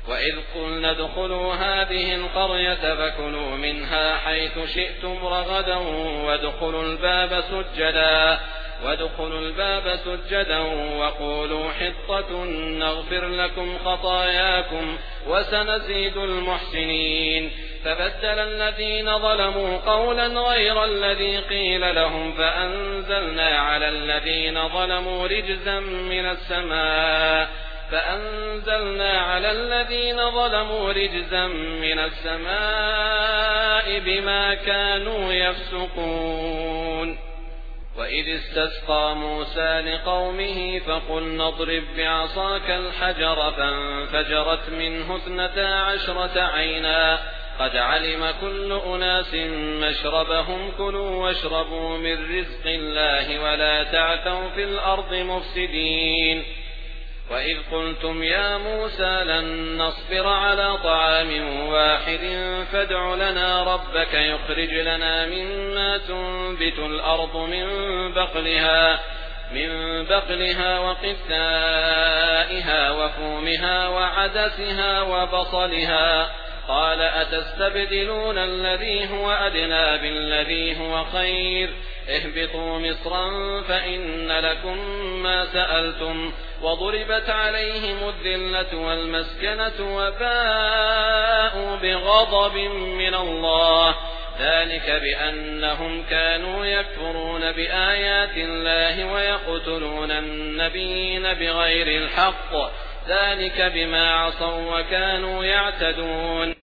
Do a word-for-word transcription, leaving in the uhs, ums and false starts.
وإذ قلنا ادخلوا هذه القرية فكلوا منها حيث شئتم رغدا وادخلوا الباب سجدا وادخلوا الباب سجدا وقولوا حطة نغفر لكم خطاياكم وسنزيد المحسنين. فبدل الذين ظلموا قولا غير الذي قيل لهم فأنزلنا على الذين ظلموا رجزا من السماء فأنزلنا على الذين ظلموا رجزا من السماء بما كانوا يفسقون. وإذ استسقى موسى لقومه فقلنا اضرب بعصاك الحجر فانفجرت منه اثنتا عشرة عينا قد علم كل أناس مشربهم كلوا واشربوا من رزق الله ولا تعثوا في الأرض مفسدين. وإذ قلتم يا موسى لن نصبر على طعام واحد فادع لنا ربك يخرج لنا مما تنبت الأرض من بقلها من بقلها وقثائها وفومها وعدسها وبصلها قال أتستبدلون الذي هو أدنى بالذي هو خير اهبطوا مصرا فإن لكم ما سألتم وضربت عليهم الذلة والمسكنة وباءوا بغضب من الله ذلك بأنهم كانوا يكفرون بآيات الله ويقتلون النبيين بغير الحق ذلك بما عصوا وكانوا يعتدون.